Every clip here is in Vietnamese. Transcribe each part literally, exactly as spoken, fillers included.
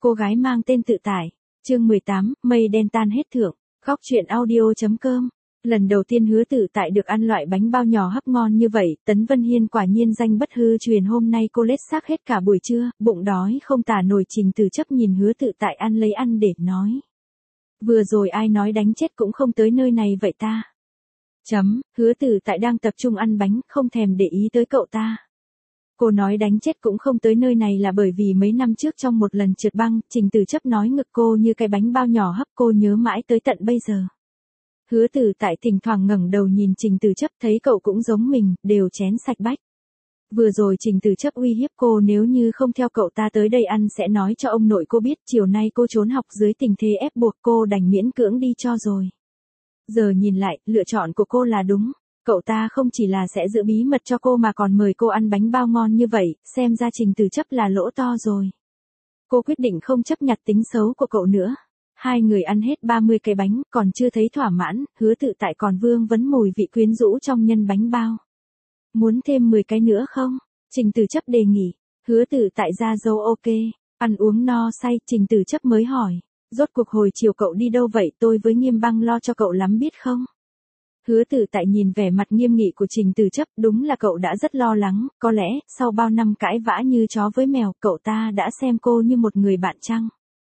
Cô gái mang tên Tự Tại. Chương mười tám, mây đen tan hết thượng. Góc truyện audio.com. Lần đầu tiên Hứa Tự Tại được ăn loại bánh bao nhỏ hấp ngon như vậy, Tấn Vân Hiên quả nhiên danh bất hư truyền. Hôm nay cô lết xác hết cả buổi trưa, bụng đói không tả nổi. Trình Từ Chấp nhìn Hứa Tự Tại ăn lấy ăn để nói. Vừa rồi ai nói đánh chết cũng không tới nơi này vậy ta? Chấm, Hứa Tự Tại đang tập trung ăn bánh, không thèm để ý tới cậu ta. Cô nói đánh chết cũng không tới nơi này là bởi vì mấy năm trước trong một lần trượt băng, Trình Từ Chấp nói ngực cô như cái bánh bao nhỏ hấp, cô nhớ mãi tới tận bây giờ. Hứa Tự Tại thỉnh thoảng ngẩng đầu nhìn Trình Từ Chấp, thấy cậu cũng giống mình, đều chén sạch bách. Vừa rồi Trình Từ Chấp uy hiếp cô nếu như không theo cậu ta tới đây ăn sẽ nói cho ông nội cô biết. Chiều nay cô trốn học dưới tình thế ép buộc, cô đành miễn cưỡng đi cho rồi. Giờ nhìn lại, lựa chọn của cô là đúng. Cậu ta không chỉ là sẽ giữ bí mật cho cô mà còn mời cô ăn bánh bao ngon như vậy, xem ra Trình Từ Chấp là lỗ to rồi. Cô quyết định không chấp nhặt tính xấu của cậu nữa. Hai người ăn hết ba mươi cái bánh, còn chưa thấy thỏa mãn, Hứa Tự Tại còn vương vấn mùi vị quyến rũ trong nhân bánh bao. Muốn thêm mười cái nữa không? Trình Từ Chấp đề nghị. Hứa Tự Tại ra dấu ok. Ăn uống no say, Trình Từ Chấp mới hỏi. Rốt cuộc hồi chiều cậu đi đâu vậy? Tôi với Nghiêm Băng lo cho cậu lắm biết không? Hứa Tự Tại nhìn vẻ mặt nghiêm nghị của Trình Từ Chấp, đúng là cậu đã rất lo lắng, có lẽ, sau bao năm cãi vã như chó với mèo, cậu ta đã xem cô như một người bạn chăng?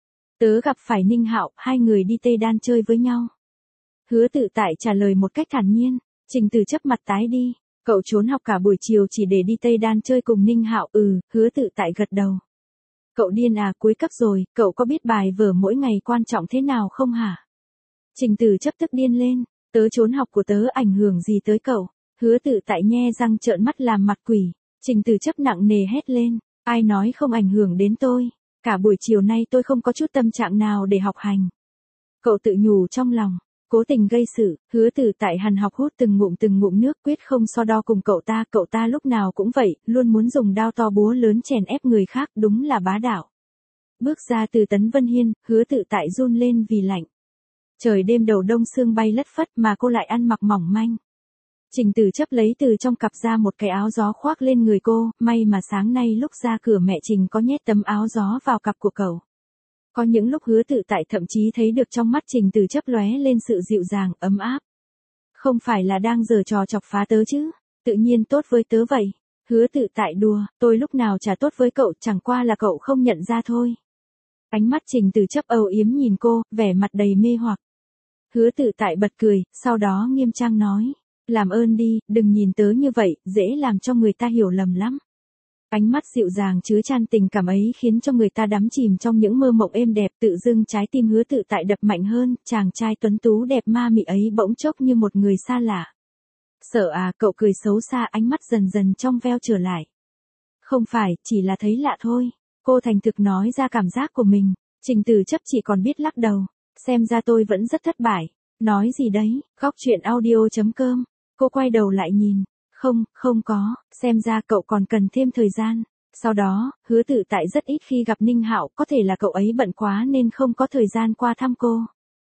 Tớ gặp phải Ninh Hạo, hai người đi Tây Đan chơi với nhau. Hứa Tự Tại trả lời một cách thản nhiên. Trình Từ Chấp mặt tái đi. Cậu trốn học cả buổi chiều chỉ để đi Tây Đan chơi cùng Ninh Hạo? Ừ, Hứa Tự Tại gật đầu. Cậu điên à, cuối cấp rồi, cậu có biết bài vở mỗi ngày quan trọng thế nào không hả? Trình Từ Chấp tức điên lên. Tớ trốn học của tớ ảnh hưởng gì tới cậu? Hứa Tự Tại nhe răng trợn mắt làm mặt quỷ. Trình Từ Chấp nặng nề hét lên. Ai nói không ảnh hưởng đến tôi? Cả buổi chiều nay tôi không có chút tâm trạng nào để học hành. Cậu tự nhủ trong lòng. Cố tình gây sự. Hứa Tự Tại hằn học hút từng ngụm từng ngụm nước, quyết không so đo cùng cậu ta. Cậu ta lúc nào cũng vậy, luôn muốn dùng đao to búa lớn chèn ép người khác, đúng là bá đạo. Bước ra từ Tấn Vân Hiên, Hứa Tự Tại run lên vì lạnh. Trời đêm đầu đông sương bay lất phất mà cô lại ăn mặc mỏng manh. Trình Từ Chấp lấy từ trong cặp ra một cái áo gió khoác lên người cô, may mà sáng nay lúc ra cửa mẹ Trình có nhét tấm áo gió vào cặp của cậu. Có những lúc Hứa Tự Tại thậm chí thấy được trong mắt Trình Từ Chấp lóe lên sự dịu dàng, ấm áp. Không phải là đang giở trò chọc phá tớ chứ, tự nhiên tốt với tớ vậy. Hứa Tự Tại đùa, tôi lúc nào chả tốt với cậu, chẳng qua là cậu không nhận ra thôi. Ánh mắt Trình Từ Chấp âu yếm nhìn cô, vẻ mặt đầy mê hoặc. Hứa Tự Tại bật cười, sau đó nghiêm trang nói. Làm ơn đi, đừng nhìn tớ như vậy, dễ làm cho người ta hiểu lầm lắm. Ánh mắt dịu dàng chứa chan tình cảm ấy khiến cho người ta đắm chìm trong những mơ mộng êm đẹp. Tự dưng trái tim Hứa Tự Tại đập mạnh hơn, chàng trai tuấn tú đẹp ma mị ấy bỗng chốc như một người xa lạ. Sợ à, cậu cười xấu xa, ánh mắt dần dần trong veo trở lại. Không phải, chỉ là thấy lạ thôi. Cô thành thực nói ra cảm giác của mình. Trình Từ Chấp chỉ còn biết lắc đầu. Xem ra tôi vẫn rất thất bại. Nói gì đấy? Góc truyện audio.com. Cô quay đầu lại nhìn. Không, không có, xem ra cậu còn cần thêm thời gian. Sau đó, Hứa Tự Tại rất ít khi gặp Ninh Hạo, có thể là cậu ấy bận quá nên không có thời gian qua thăm cô.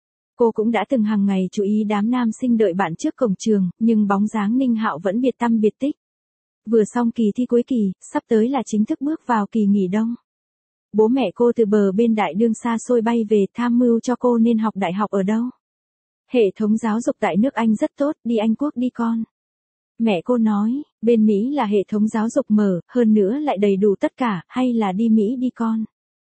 Cô cũng đã từng hàng ngày chú ý đám nam sinh đợi bạn trước cổng trường, nhưng bóng dáng Ninh Hạo vẫn biệt tăm biệt tích. Vừa xong kỳ thi cuối kỳ, sắp tới là chính thức bước vào kỳ nghỉ đông. Bố mẹ cô từ bờ bên đại đương xa xôi bay về tham mưu cho cô nên học đại học ở đâu. Hệ thống giáo dục tại nước Anh rất tốt, đi Anh Quốc đi con. Mẹ cô nói, bên Mỹ là hệ thống giáo dục mở, hơn nữa lại đầy đủ tất cả, hay là đi Mỹ đi con.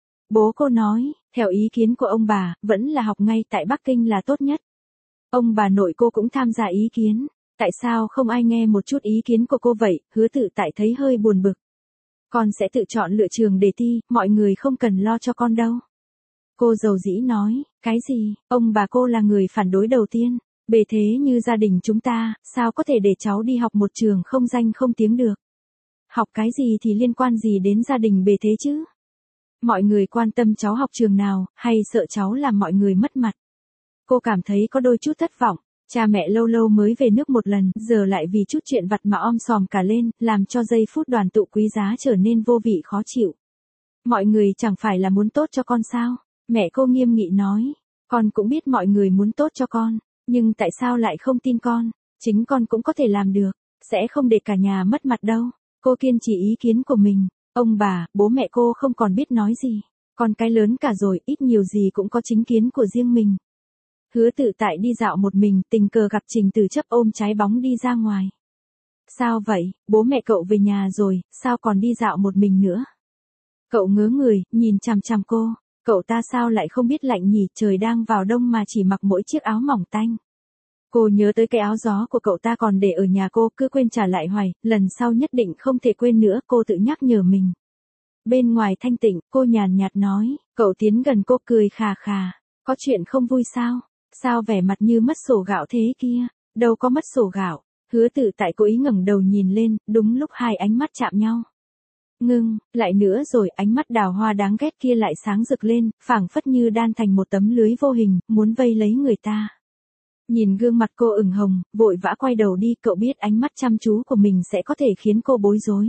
Bố cô nói, theo ý kiến của ông bà, vẫn là học ngay tại Bắc Kinh là tốt nhất. Ông bà nội cô cũng tham gia ý kiến, tại sao không ai nghe một chút ý kiến của cô vậy? Hứa Tự Tại thấy hơi buồn bực. Con sẽ tự chọn lựa trường để thi, mọi người không cần lo cho con đâu. Cô dầu dĩ nói, cái gì, ông bà cô là người phản đối đầu tiên. Bề thế như gia đình chúng ta, sao có thể để cháu đi học một trường không danh không tiếng được. Học cái gì thì liên quan gì đến gia đình bề thế chứ? Mọi người quan tâm cháu học trường nào, hay sợ cháu làm mọi người mất mặt? Cô cảm thấy có đôi chút thất vọng. Cha mẹ lâu lâu mới về nước một lần, giờ lại vì chút chuyện vặt mà om sòm cả lên, làm cho giây phút đoàn tụ quý giá trở nên vô vị khó chịu. Mọi người chẳng phải là muốn tốt cho con sao? Mẹ cô nghiêm nghị nói. Con cũng biết mọi người muốn tốt cho con. Nhưng tại sao lại không tin con? Chính con cũng có thể làm được. Sẽ không để cả nhà mất mặt đâu. Cô kiên trì ý kiến của mình. Ông bà, bố mẹ cô không còn biết nói gì. Con cái lớn cả rồi, ít nhiều gì cũng có chính kiến của riêng mình. Hứa Tự Tại đi dạo một mình, tình cờ gặp Trình Tử Chấp ôm trái bóng đi ra ngoài. Sao vậy, bố mẹ cậu về nhà rồi, sao còn đi dạo một mình nữa? Cậu ngớ người, nhìn chằm chằm cô, cậu ta sao lại không biết lạnh nhỉ, trời đang vào đông mà chỉ mặc mỗi chiếc áo mỏng tanh. Cô nhớ tới cái áo gió của cậu ta còn để ở nhà cô, cứ quên trả lại hoài, lần sau nhất định không thể quên nữa, cô tự nhắc nhở mình. Bên ngoài thanh tịnh, cô nhàn nhạt nói, cậu tiến gần cô cười khà khà, có chuyện không vui sao? Sao vẻ mặt như mất sổ gạo thế kia? Đâu có mất sổ gạo. Hứa Tự Tại cố ý ngẩng đầu nhìn lên, đúng lúc hai ánh mắt chạm nhau. Ngưng, lại nữa rồi, ánh mắt đào hoa đáng ghét kia lại sáng rực lên, phảng phất như đan thành một tấm lưới vô hình, muốn vây lấy người ta. Nhìn gương mặt cô ửng hồng, vội vã quay đầu đi, cậu biết ánh mắt chăm chú của mình sẽ có thể khiến cô bối rối.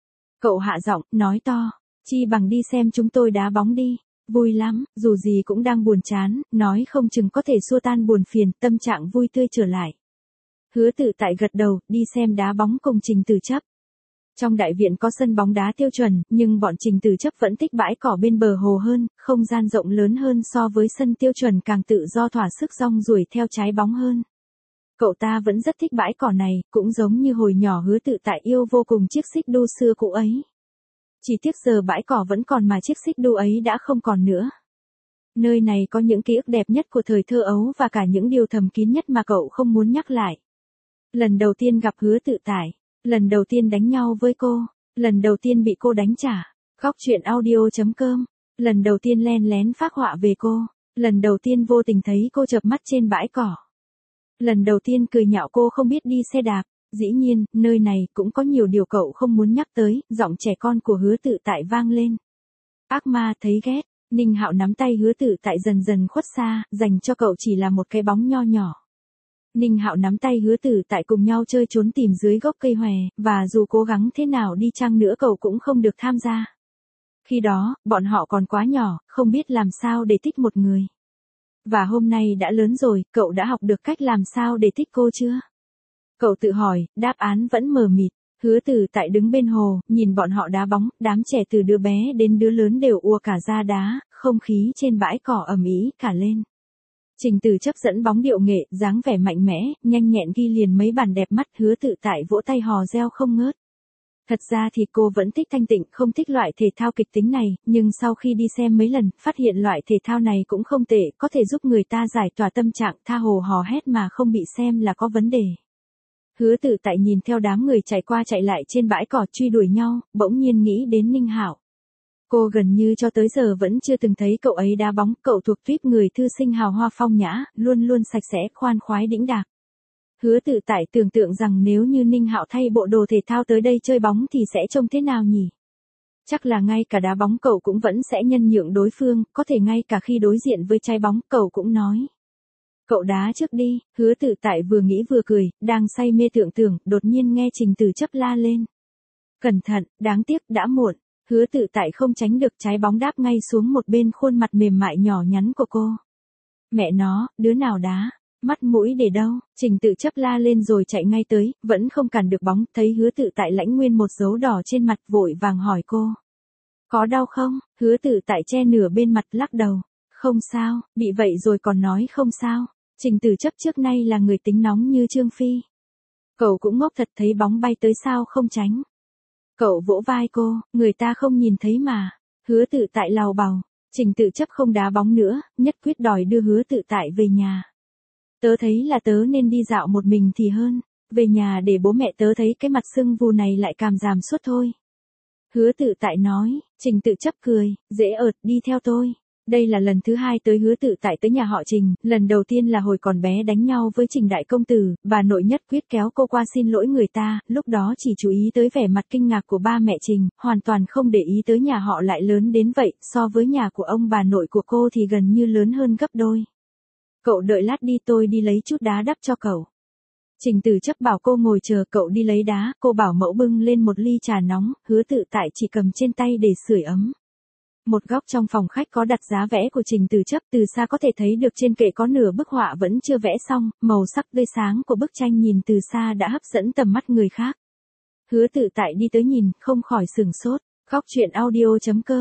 Cậu hạ giọng, nói to, chi bằng đi xem chúng tôi đá bóng đi. Vui lắm, dù gì cũng đang buồn chán, nói không chừng có thể xua tan buồn phiền, tâm trạng vui tươi trở lại. Hứa Tự Tại gật đầu, đi xem đá bóng cùng Trình Tử Chấp. Trong đại viện có sân bóng đá tiêu chuẩn, nhưng bọn Trình Tử Chấp vẫn thích bãi cỏ bên bờ hồ hơn, không gian rộng lớn hơn so với sân tiêu chuẩn, càng tự do thỏa sức rong ruổi theo trái bóng hơn. Cậu ta vẫn rất thích bãi cỏ này, cũng giống như hồi nhỏ Hứa Tự Tại yêu vô cùng chiếc xích đu xưa cũ ấy. Chỉ tiếc giờ bãi cỏ vẫn còn mà chiếc xích đu ấy đã không còn nữa. Nơi này có những ký ức đẹp nhất của thời thơ ấu và cả những điều thầm kín nhất mà cậu không muốn nhắc lại. Lần đầu tiên gặp Hứa Tự Tại, lần đầu tiên đánh nhau với cô, lần đầu tiên bị cô đánh trả. Góc truyện audio chấm com, lần đầu tiên len lén phác họa về cô, lần đầu tiên vô tình thấy cô chợp mắt trên bãi cỏ. Lần đầu tiên cười nhạo cô không biết đi xe đạp. Dĩ nhiên, nơi này cũng có nhiều điều cậu không muốn nhắc tới, giọng trẻ con của Hứa Tự Tại vang lên. Ác ma thấy ghét, Ninh Hạo nắm tay Hứa Tự Tại dần dần khuất xa, dành cho cậu chỉ là một cái bóng nho nhỏ. Ninh Hạo nắm tay Hứa Tự Tại cùng nhau chơi trốn tìm dưới gốc cây hòe, và dù cố gắng thế nào đi chăng nữa cậu cũng không được tham gia. Khi đó, bọn họ còn quá nhỏ, không biết làm sao để thích một người. Và hôm nay đã lớn rồi, cậu đã học được cách làm sao để thích cô chưa? Cậu tự hỏi, đáp án vẫn mờ mịt. Hứa Tự Tại đứng bên hồ, nhìn bọn họ đá bóng, đám trẻ từ đứa bé đến đứa lớn đều ùa cả ra đá, không khí trên bãi cỏ ầm ĩ cả lên. Trình Tử Chấp dẫn bóng điệu nghệ, dáng vẻ mạnh mẽ, nhanh nhẹn ghi liền mấy bàn đẹp mắt. Hứa Tự Tại vỗ tay hò reo không ngớt. Thật ra thì cô vẫn thích thanh tịnh, không thích loại thể thao kịch tính này, nhưng sau khi đi xem mấy lần, phát hiện loại thể thao này cũng không tệ, có thể giúp người ta giải tỏa tâm trạng, tha hồ hò hét mà không bị xem là có vấn đề. Hứa Tự Tại nhìn theo đám người chạy qua chạy lại trên bãi cỏ truy đuổi nhau, bỗng nhiên nghĩ đến Ninh Hạo. Cô gần như cho tới giờ vẫn chưa từng thấy cậu ấy đá bóng, cậu thuộc tuýp người thư sinh hào hoa phong nhã, luôn luôn sạch sẽ, khoan khoái đĩnh đạc. Hứa Tự Tại tưởng tượng rằng nếu như Ninh Hạo thay bộ đồ thể thao tới đây chơi bóng thì sẽ trông thế nào nhỉ? Chắc là ngay cả đá bóng cậu cũng vẫn sẽ nhân nhượng đối phương, có thể ngay cả khi đối diện với trái bóng cậu cũng nói. Cậu đá trước đi. Hứa Tự Tại vừa nghĩ vừa cười, đang say mê tưởng tượng, đột nhiên nghe Trình Tử Chấp la lên. Cẩn thận, đáng tiếc, đã muộn. Hứa Tự Tại không tránh được, trái bóng đáp ngay xuống một bên khuôn mặt mềm mại nhỏ nhắn của cô. Mẹ nó, đứa nào đá? Mắt mũi để đâu? Trình Tử Chấp la lên rồi chạy ngay tới, vẫn không cản được bóng, thấy Hứa Tự Tại lãnh nguyên một dấu đỏ trên mặt, vội vàng hỏi cô. Có đau không? Hứa Tự Tại che nửa bên mặt lắc đầu. Không sao, bị vậy rồi còn nói không sao. Trình Tử Chấp trước nay là người tính nóng như Trương Phi. Cậu cũng ngốc thật, thấy bóng bay tới sao không tránh. Cậu vỗ vai cô, người ta không nhìn thấy mà. Hứa Tự Tại lào bào. Trình Tử Chấp không đá bóng nữa, nhất quyết đòi đưa Hứa Tự Tại về nhà. Tớ thấy là tớ nên đi dạo một mình thì hơn. Về nhà để bố mẹ tớ thấy cái mặt sưng vù này lại cảm giảm suốt thôi. Hứa Tự Tại nói. Trình Tử Chấp cười, dễ ợt, đi theo tôi. Đây là lần thứ hai tới Hứa Tự Tại tới nhà họ Trình, lần đầu tiên là hồi còn bé đánh nhau với Trình đại công tử, bà nội nhất quyết kéo cô qua xin lỗi người ta, lúc đó chỉ chú ý tới vẻ mặt kinh ngạc của ba mẹ Trình, hoàn toàn không để ý tới nhà họ lại lớn đến vậy, so với nhà của ông bà nội của cô thì gần như lớn hơn gấp đôi. Cậu đợi lát đi, tôi đi lấy chút đá đắp cho cậu. Trình Tử Chấp bảo cô ngồi chờ cậu đi lấy đá, cô bảo mẫu bưng lên một ly trà nóng, Hứa Tự Tại chỉ cầm trên tay để sưởi ấm. Một góc trong phòng khách có đặt giá vẽ của Trình Tử Chấp, từ xa có thể thấy được trên kệ có nửa bức họa vẫn chưa vẽ xong, màu sắc tươi sáng của bức tranh nhìn từ xa đã hấp dẫn tầm mắt người khác. Hứa Tự Tại đi tới nhìn, không khỏi sửng sốt. Góc truyện audio chấm com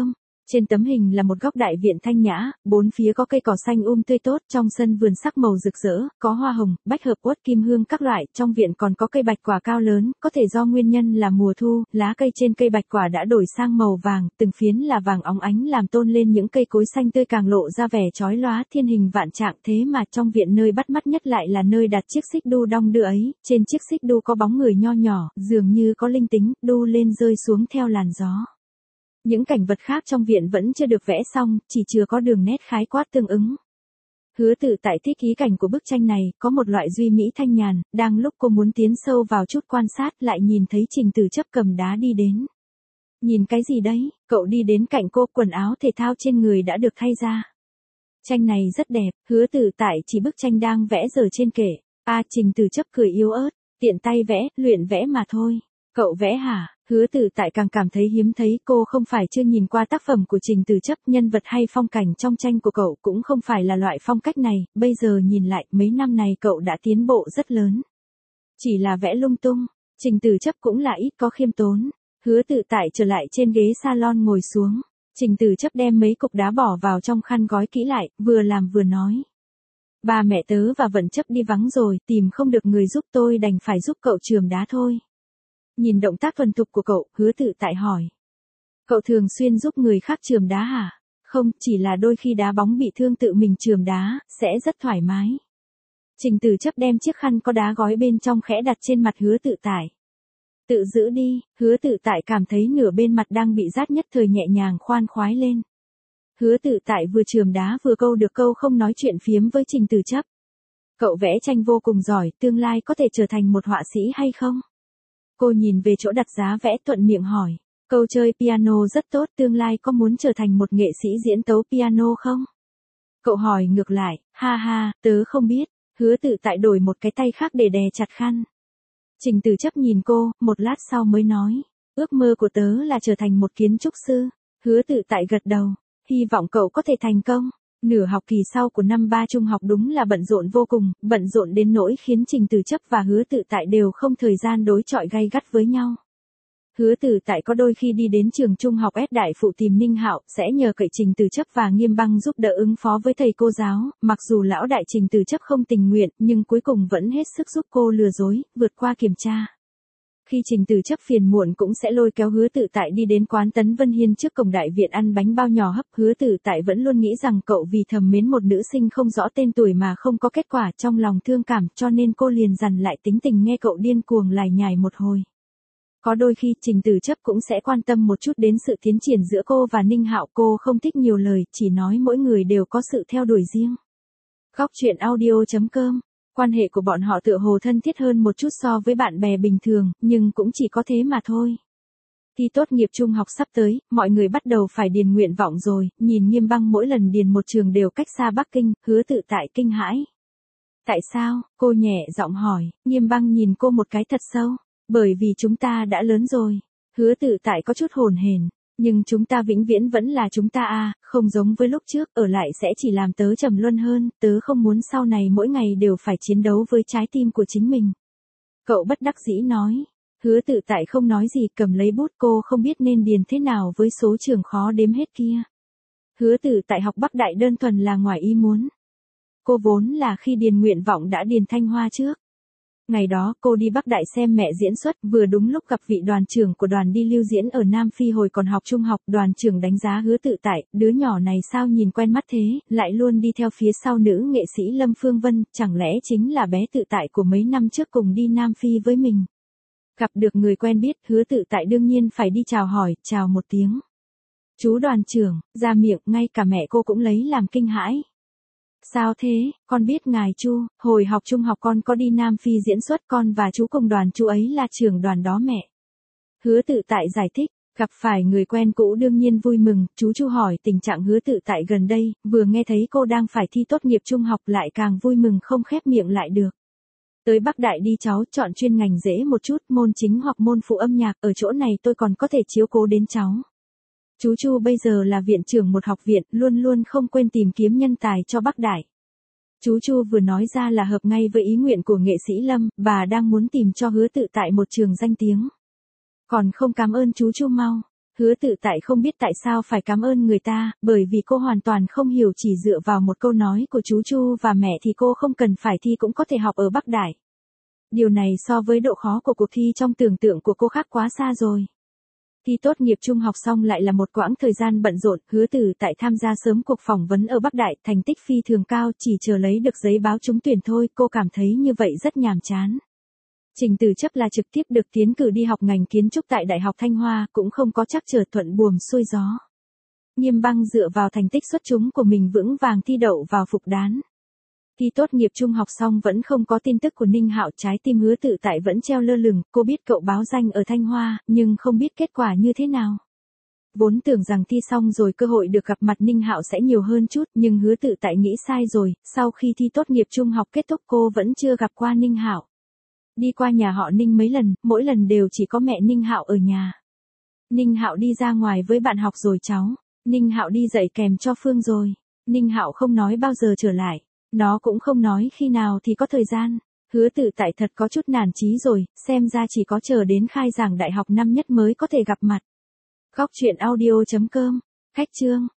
Trên tấm hình là một góc đại viện thanh nhã, bốn phía có cây cỏ xanh um tươi tốt, trong sân vườn sắc màu rực rỡ, có hoa hồng, bách hợp, uất kim hương các loại, trong viện còn có cây bạch quả cao lớn, có thể do nguyên nhân là mùa thu, lá cây trên cây bạch quả đã đổi sang màu vàng, từng phiến là vàng óng ánh làm tôn lên những cây cối xanh tươi càng lộ ra vẻ chói lóa thiên hình vạn trạng. Thế mà trong viện nơi bắt mắt nhất lại là nơi đặt chiếc xích đu đong đưa ấy, trên chiếc xích đu có bóng người nho nhỏ, dường như có linh tính, đu lên rơi xuống theo làn gió. Những cảnh vật khác trong viện vẫn chưa được vẽ xong, chỉ chưa có đường nét khái quát tương ứng. Hứa Tự Tại thích ý cảnh của bức tranh này, có một loại duy mỹ thanh nhàn, đang lúc cô muốn tiến sâu vào chút quan sát lại nhìn thấy Trình Tử Chấp cầm đá đi đến. Nhìn cái gì đấy, cậu đi đến cạnh cô, quần áo thể thao trên người đã được thay ra. Tranh này rất đẹp, Hứa Tự Tại chỉ bức tranh đang vẽ giờ trên kệ. A Trình Tử Chấp cười yếu ớt, tiện tay vẽ, luyện vẽ mà thôi. Cậu vẽ hả? Hứa Tự Tại càng cảm thấy hiếm thấy, cô không phải chưa nhìn qua tác phẩm của Trình Tử Chấp, nhân vật hay phong cảnh trong tranh của cậu cũng không phải là loại phong cách này, bây giờ nhìn lại, mấy năm này cậu đã tiến bộ rất lớn. Chỉ là vẽ lung tung, Trình Tử Chấp cũng là ít có khiêm tốn. Hứa Tự Tại trở lại trên ghế salon ngồi xuống, Trình Tử Chấp đem mấy cục đá bỏ vào trong khăn gói kỹ lại, vừa làm vừa nói. Ba mẹ tớ và Vận Chấp đi vắng rồi, tìm không được người giúp, tôi đành phải giúp cậu chườm đá thôi. Nhìn động tác thuần thục của cậu, Hứa Tự Tại hỏi. Cậu thường xuyên giúp người khác chườm đá hả? Không, chỉ là đôi khi đá bóng bị thương tự mình chườm đá, sẽ rất thoải mái. Trình Tử Chấp đem chiếc khăn có đá gói bên trong khẽ đặt trên mặt Hứa Tự Tại. Tự giữ đi, Hứa Tự Tại cảm thấy nửa bên mặt đang bị rát nhất thời nhẹ nhàng khoan khoái lên. Hứa Tự Tại vừa chườm đá vừa câu được câu không nói chuyện phiếm với Trình Tử Chấp. Cậu vẽ tranh vô cùng giỏi, tương lai có thể trở thành một họa sĩ hay không? Cô nhìn về chỗ đặt giá vẽ thuận miệng hỏi. Cậu chơi piano rất tốt, tương lai có muốn trở thành một nghệ sĩ diễn tấu piano không? Cậu hỏi ngược lại, ha ha, tớ không biết. Hứa Tự Tại đổi một cái tay khác để đè chặt khăn. Trình Tử Chấp nhìn cô, một lát sau mới nói. Ước mơ của tớ là trở thành một kiến trúc sư. Hứa Tự Tại gật đầu. Hy vọng cậu có thể thành công. Nửa học kỳ sau của năm ba trung học đúng là bận rộn vô cùng, bận rộn đến nỗi khiến Trình Tử Chấp và Hứa Tự Tại đều không thời gian đối chọi gay gắt với nhau. Hứa Tự Tại có đôi khi đi đến trường trung học S Đại Phụ tìm Ninh Hạo, sẽ nhờ cậy Trình Tử Chấp và Nghiêm Băng giúp đỡ ứng phó với thầy cô giáo, mặc dù lão đại Trình Tử Chấp không tình nguyện, nhưng cuối cùng vẫn hết sức giúp cô lừa dối, vượt qua kiểm tra. Khi Trình Tử Chấp phiền muộn cũng sẽ lôi kéo Hứa Tự Tại đi đến quán Tấn Vân Hiên trước cổng đại viện ăn bánh bao nhỏ hấp. Hứa Tự Tại vẫn luôn nghĩ rằng cậu vì thầm mến một nữ sinh không rõ tên tuổi mà không có kết quả, trong lòng thương cảm, cho nên cô liền dằn lại tính tình nghe cậu điên cuồng lải nhải một hồi. Có đôi khi Trình Tử Chấp cũng sẽ quan tâm một chút đến sự tiến triển giữa cô và Ninh Hạo, cô không thích nhiều lời, chỉ nói mỗi người đều có sự theo đuổi riêng. Góc truyện audio chấm com. Quan hệ của bọn họ tựa hồ thân thiết hơn một chút so với bạn bè bình thường, nhưng cũng chỉ có thế mà thôi. Thi tốt nghiệp trung học sắp tới, mọi người bắt đầu phải điền nguyện vọng rồi, nhìn Nghiêm Băng mỗi lần điền một trường đều cách xa Bắc Kinh, Hứa Tự Tại kinh hãi. Tại sao? Cô nhẹ giọng hỏi, Nghiêm Băng nhìn cô một cái thật sâu. Bởi vì chúng ta đã lớn rồi. Hứa Tự Tại có chút hồn hển. Nhưng chúng ta vĩnh viễn vẫn là chúng ta à, không giống với lúc trước, ở lại sẽ chỉ làm tớ trầm luân hơn, tớ không muốn sau này mỗi ngày đều phải chiến đấu với trái tim của chính mình. Cậu bất đắc dĩ nói. Hứa Tự Tại không nói gì, cầm lấy bút, cô không biết nên điền thế nào với số trường khó đếm hết kia. Hứa Tự Tại học Bắc Đại đơn thuần là ngoài ý muốn. Cô vốn là khi điền nguyện vọng đã điền Thanh Hoa trước. Ngày đó cô đi Bắc Đại xem mẹ diễn xuất, vừa đúng lúc gặp vị đoàn trưởng của đoàn đi lưu diễn ở Nam Phi hồi còn học trung học. Đoàn trưởng đánh giá Hứa Tự Tại, đứa nhỏ này sao nhìn quen mắt thế, lại luôn đi theo phía sau nữ nghệ sĩ Lâm Phương Vân, chẳng lẽ chính là bé Tự Tại của mấy năm trước cùng đi Nam Phi với mình. Gặp được người quen biết, Hứa Tự Tại đương nhiên phải đi chào hỏi, chào một tiếng. Chú đoàn trưởng, ra miệng, ngay cả mẹ cô cũng lấy làm kinh hãi. Sao thế, con biết ngài Chu, hồi học trung học con có đi Nam Phi diễn xuất, con và chú cùng đoàn, chú ấy là trưởng đoàn đó mẹ. Hứa Tự Tại giải thích, gặp phải người quen cũ đương nhiên vui mừng, chú Chu hỏi tình trạng Hứa Tự Tại gần đây, vừa nghe thấy cô đang phải thi tốt nghiệp trung học lại càng vui mừng không khép miệng lại được. Tới Bắc Đại đi cháu, chọn chuyên ngành dễ một chút, môn chính hoặc môn phụ âm nhạc, ở chỗ này tôi còn có thể chiếu cố đến cháu. Chú Chu bây giờ là viện trưởng một học viện, luôn luôn không quên tìm kiếm nhân tài cho Bắc Đại. Chú Chu vừa nói ra là hợp ngay với ý nguyện của nghệ sĩ Lâm, bà đang muốn tìm cho Hứa Tự Tại một trường danh tiếng. Còn không cảm ơn chú Chu mau. Hứa Tự Tại không biết tại sao phải cảm ơn người ta, bởi vì cô hoàn toàn không hiểu chỉ dựa vào một câu nói của chú Chu và mẹ thì cô không cần phải thi cũng có thể học ở Bắc Đại. Điều này so với độ khó của cuộc thi trong tưởng tượng của cô khác quá xa rồi. Thi tốt nghiệp trung học xong lại là một quãng thời gian bận rộn, Hứa Tự Tại tham gia sớm cuộc phỏng vấn ở Bắc Đại, thành tích phi thường cao, chỉ chờ lấy được giấy báo trúng tuyển thôi, cô cảm thấy như vậy rất nhàm chán. Trình Từ Chấp là trực tiếp được tiến cử đi học ngành kiến trúc tại Đại học Thanh Hoa, cũng không có trắc trở thuận buồm xuôi gió. Nghiêm Băng dựa vào thành tích xuất chúng của mình vững vàng thi đậu vào Phục Đán. Thi tốt nghiệp trung học xong vẫn không có tin tức của Ninh Hạo, trái tim Hứa Tự Tại vẫn treo lơ lửng, cô biết cậu báo danh ở Thanh Hoa, nhưng không biết kết quả như thế nào. Vốn tưởng rằng thi xong rồi cơ hội được gặp mặt Ninh Hạo sẽ nhiều hơn chút, nhưng Hứa Tự Tại nghĩ sai rồi, sau khi thi tốt nghiệp trung học kết thúc cô vẫn chưa gặp qua Ninh Hạo. Đi qua nhà họ Ninh mấy lần, mỗi lần đều chỉ có mẹ Ninh Hạo ở nhà. Ninh Hạo đi ra ngoài với bạn học rồi cháu. Ninh Hạo đi dạy kèm cho Phương rồi. Ninh Hạo không nói bao giờ trở lại. Nó cũng không nói khi nào thì có thời gian. Hứa Tự Tại thật có chút nản chí rồi, xem ra chỉ có chờ đến khai giảng đại học năm nhất mới có thể gặp mặt. Góc truyện audio chấm com. Khách chương.